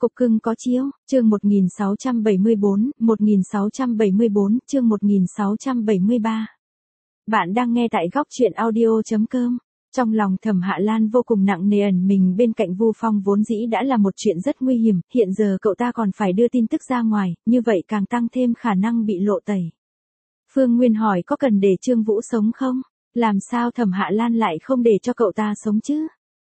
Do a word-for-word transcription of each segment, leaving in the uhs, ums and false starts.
Cục cưng có chiếu, chương một nghìn sáu trăm bảy mươi bốn, một nghìn sáu trăm bảy mươi bốn, chương một nghìn sáu trăm bảy mươi ba. Bạn đang nghe tại góc truyện audio chấm com. Trong lòng Thẩm Hạ Lan vô cùng nặng nề, ẩn mình bên cạnh Vu Phong vốn dĩ đã là một chuyện rất nguy hiểm, hiện giờ cậu ta còn phải đưa tin tức ra ngoài, như vậy càng tăng thêm khả năng bị lộ tẩy. Phương Nguyên hỏi có cần để Trương Vũ sống không? Làm sao Thẩm Hạ Lan lại không để cho cậu ta sống chứ?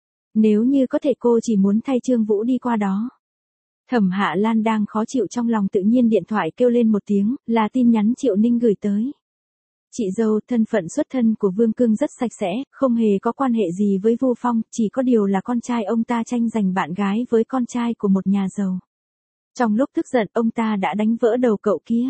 Nếu như có thể cô chỉ muốn thay Trương Vũ đi qua đó. Thẩm Hạ Lan đang khó chịu trong lòng, tự nhiên điện thoại kêu lên một tiếng, là tin nhắn Triệu Ninh gửi tới. Chị dâu, thân phận xuất thân của Vương Cương rất sạch sẽ, không hề có quan hệ gì với Vu Phong, chỉ có điều là con trai ông ta tranh giành bạn gái với con trai của một nhà giàu. Trong lúc tức giận, ông ta đã đánh vỡ đầu cậu kia.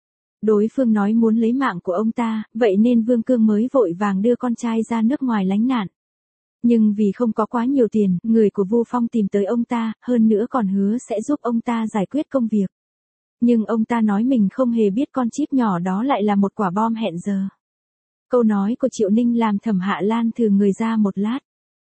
Đối phương nói muốn lấy mạng của ông ta, vậy nên Vương Cương mới vội vàng đưa con trai ra nước ngoài lánh nạn. Nhưng vì không có quá nhiều tiền, người của Vu Phong tìm tới ông ta, hơn nữa còn hứa sẽ giúp ông ta giải quyết công việc. Nhưng ông ta nói mình không hề biết con chip nhỏ đó lại là một quả bom hẹn giờ. Câu nói của Triệu Ninh làm Thẩm Hạ Lan thừ người ra một lát.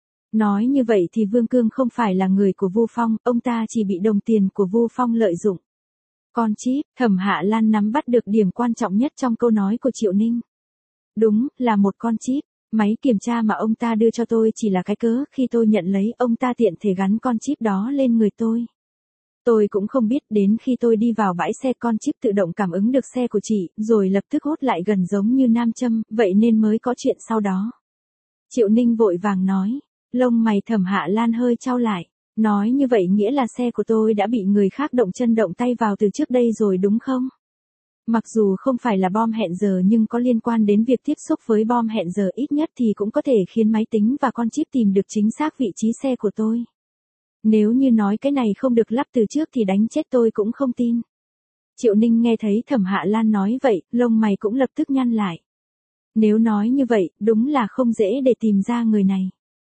Nói như vậy thì Vương Cương không phải là người của Vu Phong, ông ta chỉ bị đồng tiền của Vu Phong lợi dụng. Con chip, Thẩm Hạ Lan nắm bắt được điểm quan trọng nhất trong câu nói của Triệu Ninh. Đúng, là một con chip. Máy kiểm tra mà ông ta đưa cho tôi chỉ là cái cớ, khi tôi nhận lấy, ông ta tiện thể gắn con chip đó lên người tôi. Tôi cũng không biết, đến khi tôi đi vào bãi xe con chip tự động cảm ứng được xe của chị, rồi lập tức hút lại gần giống như nam châm, vậy nên mới có chuyện sau đó. Triệu Ninh vội vàng nói, lông mày Thẩm Hạ Lan hơi chau lại, nói như vậy nghĩa là xe của tôi đã bị người khác động chân động tay vào từ trước đây rồi đúng không? Mặc dù không phải là bom hẹn giờ nhưng có liên quan đến việc tiếp xúc với bom hẹn giờ, ít nhất thì cũng có thể khiến máy tính và con chip tìm được chính xác vị trí xe của tôi. Nếu như nói cái này không được lắp từ trước thì đánh chết tôi cũng không tin. Triệu Ninh nghe thấy Thẩm Hạ Lan nói vậy, lông mày cũng lập tức nhăn lại. Nếu nói như vậy, đúng là không dễ để tìm ra người này.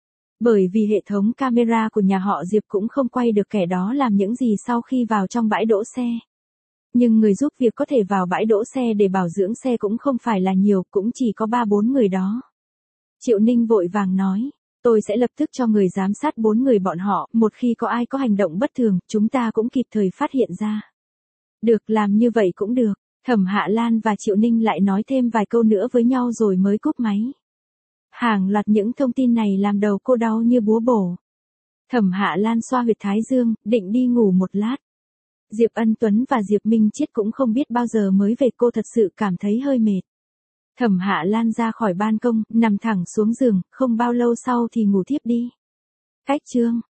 Bởi vì hệ thống camera của nhà họ Diệp cũng không quay được kẻ đó làm những gì sau khi vào trong bãi đỗ xe. Nhưng người giúp việc có thể vào bãi đỗ xe để bảo dưỡng xe cũng không phải là nhiều, cũng chỉ có ba bốn người đó. Triệu Ninh vội vàng nói, tôi sẽ lập tức cho người giám sát bốn người bọn họ, một khi có ai có hành động bất thường, chúng ta cũng kịp thời phát hiện ra. Được, làm như vậy cũng được. Thẩm Hạ Lan và Triệu Ninh lại nói thêm vài câu nữa với nhau rồi mới cúp máy. Hàng loạt những thông tin này làm đầu cô đau như búa bổ. Thẩm Hạ Lan xoa huyệt thái dương, định đi ngủ một lát. Diệp Ân Tuấn và Diệp Minh Chiết cũng không biết bao giờ mới về, cô thật sự cảm thấy hơi mệt. Thẩm Hạ Lan ra khỏi ban công, nằm thẳng xuống giường, không bao lâu sau thì ngủ thiếp đi. Cách chương